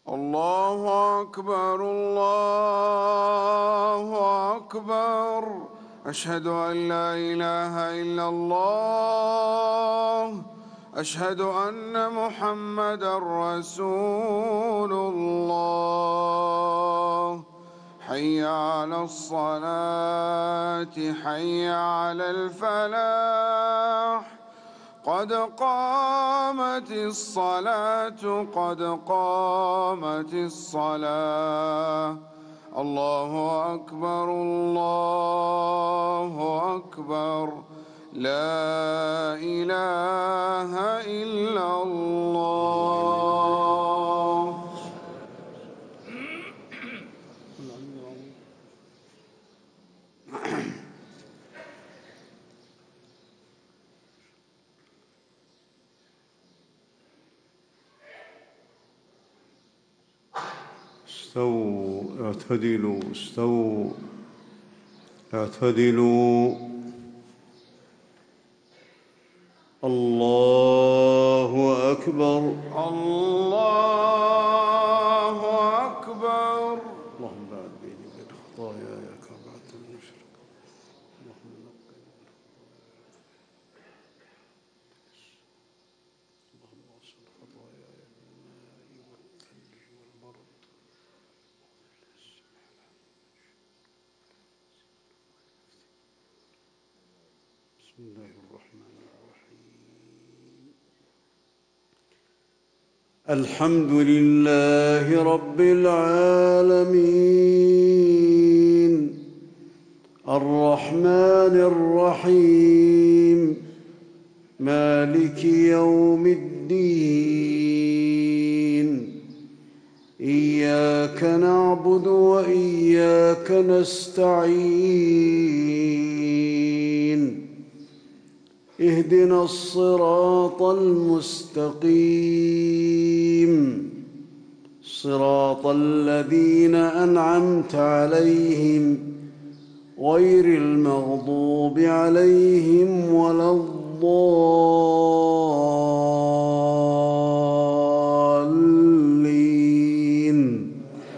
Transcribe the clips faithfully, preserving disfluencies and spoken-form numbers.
الله أكبر الله أكبر. أشهد أن لا إله إلا الله. أشهد أن محمدًا رسول الله. حي على الصلاة حي على الفلاح. قد قامت الصلاة قد قامت الصلاة. الله أكبر الله أكبر. لا إله إلا الله. استووا اعتدلوا استووا اعتدلوا. الله أكبر الله أكبر. اللهم بعد بيني وبين خطاياي كما بعدت من المشرق. اللهم نقني من اللهم اغسل خطاياي بالماء والثلج والبرد. بسم الله الرحمن الرحيم. الحمد لله رب العالمين الرحمن الرحيم مالك يوم الدين. إياك نعبد وإياك نستعين. اهدنا الصراط المستقيم صراط الذين أنعمت عليهم غير المغضوب عليهم ولا الضالين.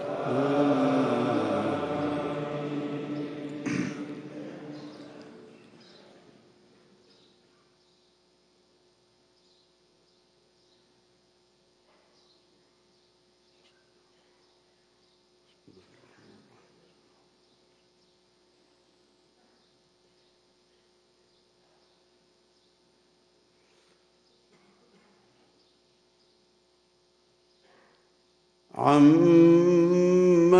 عَمَّ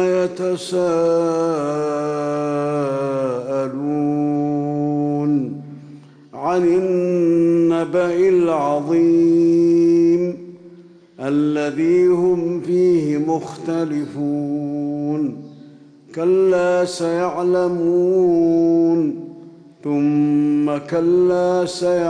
يتساءلون عن النبأ العظيم الذي هم فيه مختلفون. كلا سيعلمون ثم كلا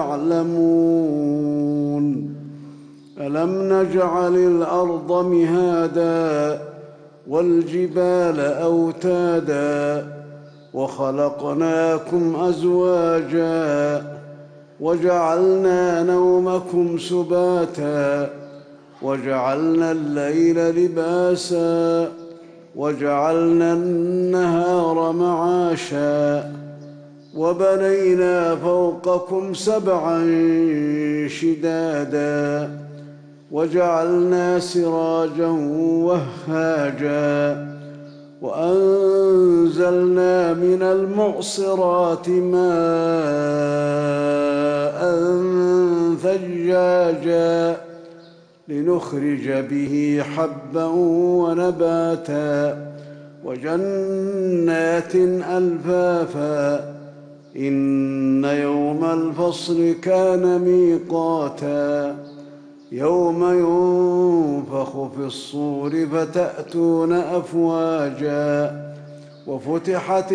سيعلمون. ألم نجعل الأرض مهادا والجبال أوتادا وخلقناكم أزواجا وجعلنا نومكم سباتا وجعلنا الليل لباسا وجعلنا النهار معاشا وبنينا فوقكم سبعا شدادا وجعلنا سراجا وهاجا وأنزلنا من المعصرات ماء ثجاجا لنخرج به حبا ونباتا وجنات ألفافا. إن يوم الفصل كان ميقاتا يوم ينفخ في الصور فتأتون أفواجا وفتحت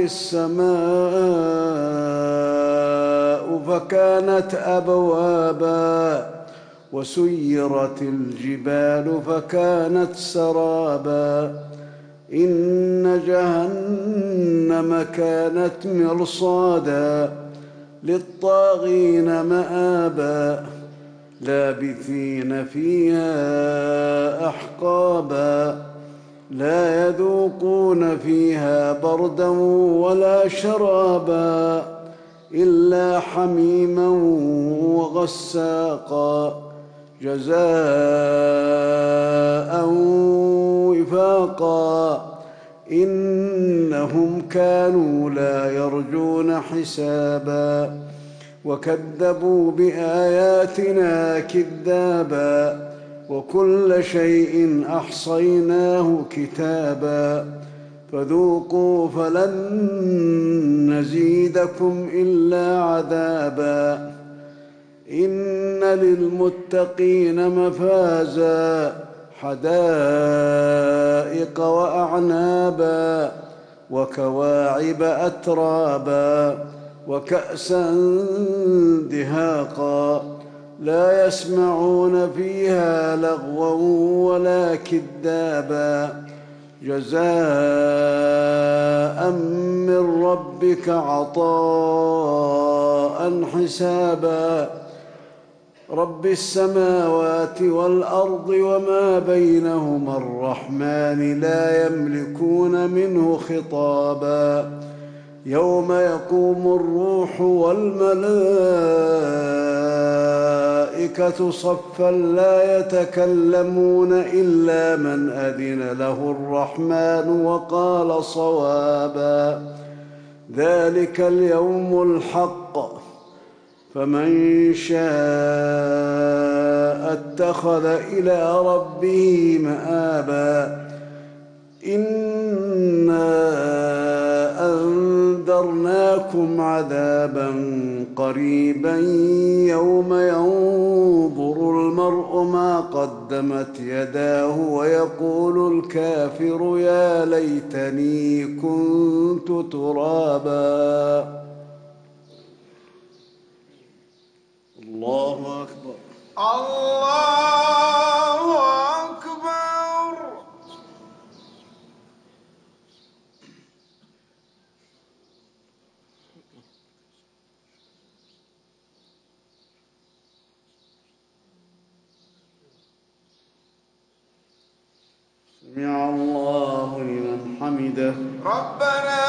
السماء فكانت أبوابا وسيرت الجبال فكانت سرابا. إن جهنم كانت مرصادا للطاغين مآبا لابثين فيها أحقابا لا يذوقون فيها بردا ولا شرابا إلا حميما وغساقا جزاء وفاقا إنهم كانوا لا يرجون حسابا وكذبوا بآياتنا كذابا وكل شيء أحصيناه كتابا فذوقوا فلن نزيدكم إلا عذابا إن للمتقين مفازا حدائق وأعنابا وكواعب أترابا وكأسا دهاقا لا يسمعون فيها لغوا ولا كذابا جزاء من ربك عطاء حسابا رب السماوات والأرض وما بينهما الرحمن لا يملكون منه خطابا يوم يقوم الروح والملائكة صفا لا يتكلمون إلا من أذن له الرحمن وقال صوابا ذلك اليوم الحق فمن شاء اتخذ إلى ربه مآبا إنا أنذرناكم عذابا قريبا يوم ينظر المرء ما قدمت يداه ويقول الكافر يا ليتني كنت ترابا الله أكبر الله أكبر. سمع الله لمن حمده ربنا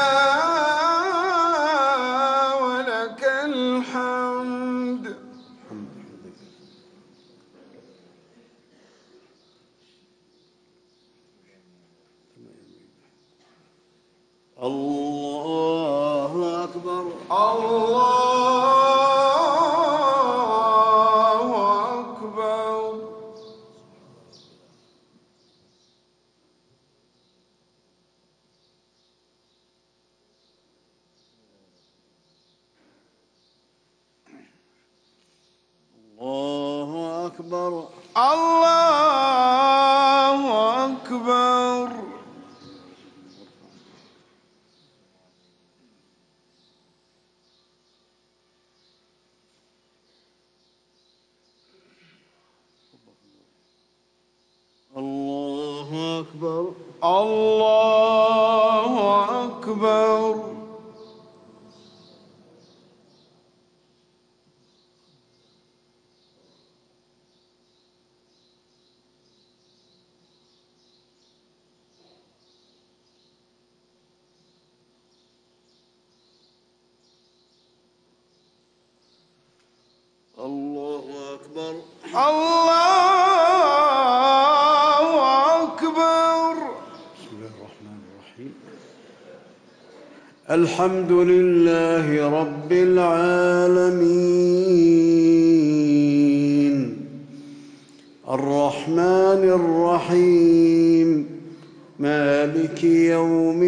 ولك الحمد. الله أكبر الله أكبر. الله أكبر الله أكبر. الله أكبر الله أكبر. الله أكبر الله أكبر. بسم الله الرحمن الرحيم الحمد لله رب العالمين الرحمن الرحيم مالك يوم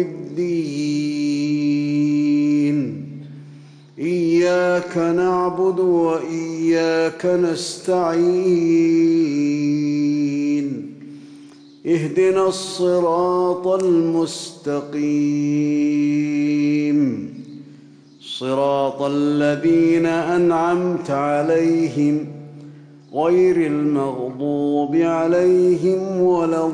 الدين إياك نعبد وإياك نستعين اهدنا الصراط المستقيم صراط الذين أنعمت عليهم غير المغضوب عليهم ولا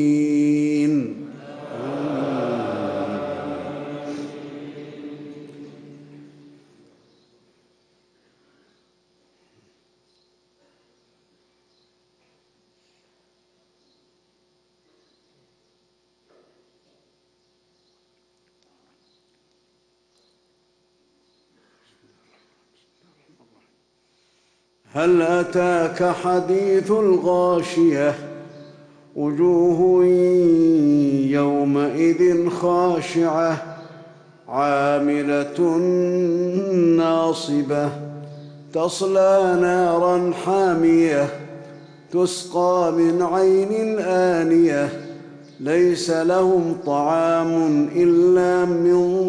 الضالين هل أتاك حديث الغاشية وجوه يومئذ خاشعة عاملة ناصبة تصلى نارا حامية تسقى من عين آنية ليس لهم طعام إلا من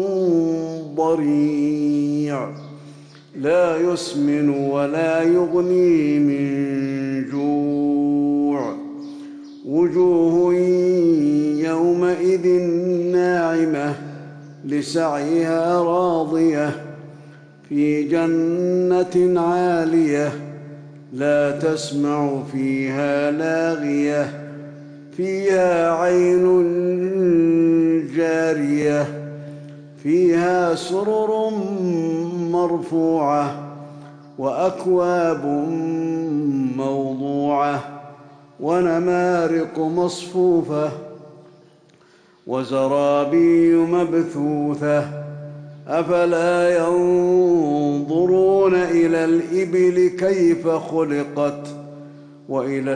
ضريع لا يسمن ولا يغني من جوع وجوه يومئذ ناعمة لسعيها راضية في جنة عالية لا تسمع فيها لاغية فيها عين جارية فيها سرر مرفوعة وأكواب موضوعة ونمارق مصفوفة وزرابي مبثوثة أفلا ينظرون إلى الإبل كيف خلقت وإلى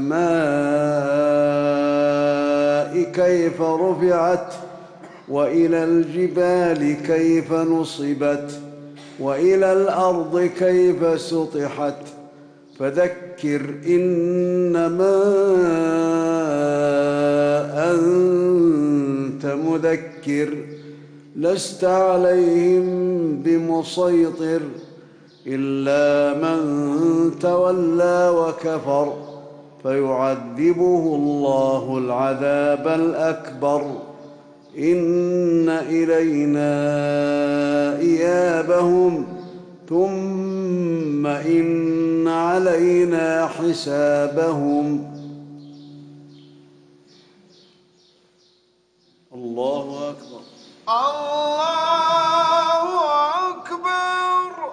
السماء كيف رفعت وإلى الجبال كيف نصبت وإلى الأرض كيف سطحت فذكر إنما أنت مذكر لست عليهم بمسيطر إلا من تولى وكفر فيعذبه الله العذاب الأكبر إن إلينا إيابهم ثم إن علينا حسابهم. الله أكبر. الله أكبر.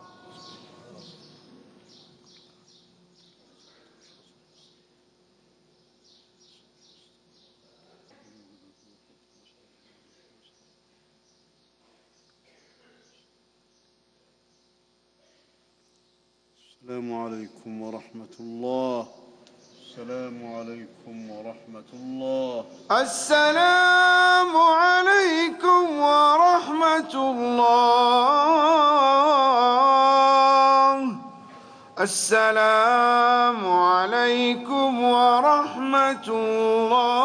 السلام عليكم ورحمة الله. السلام عليكم ورحمة الله. السلام عليكم ورحمة الله. السلام عليكم ورحمة الله.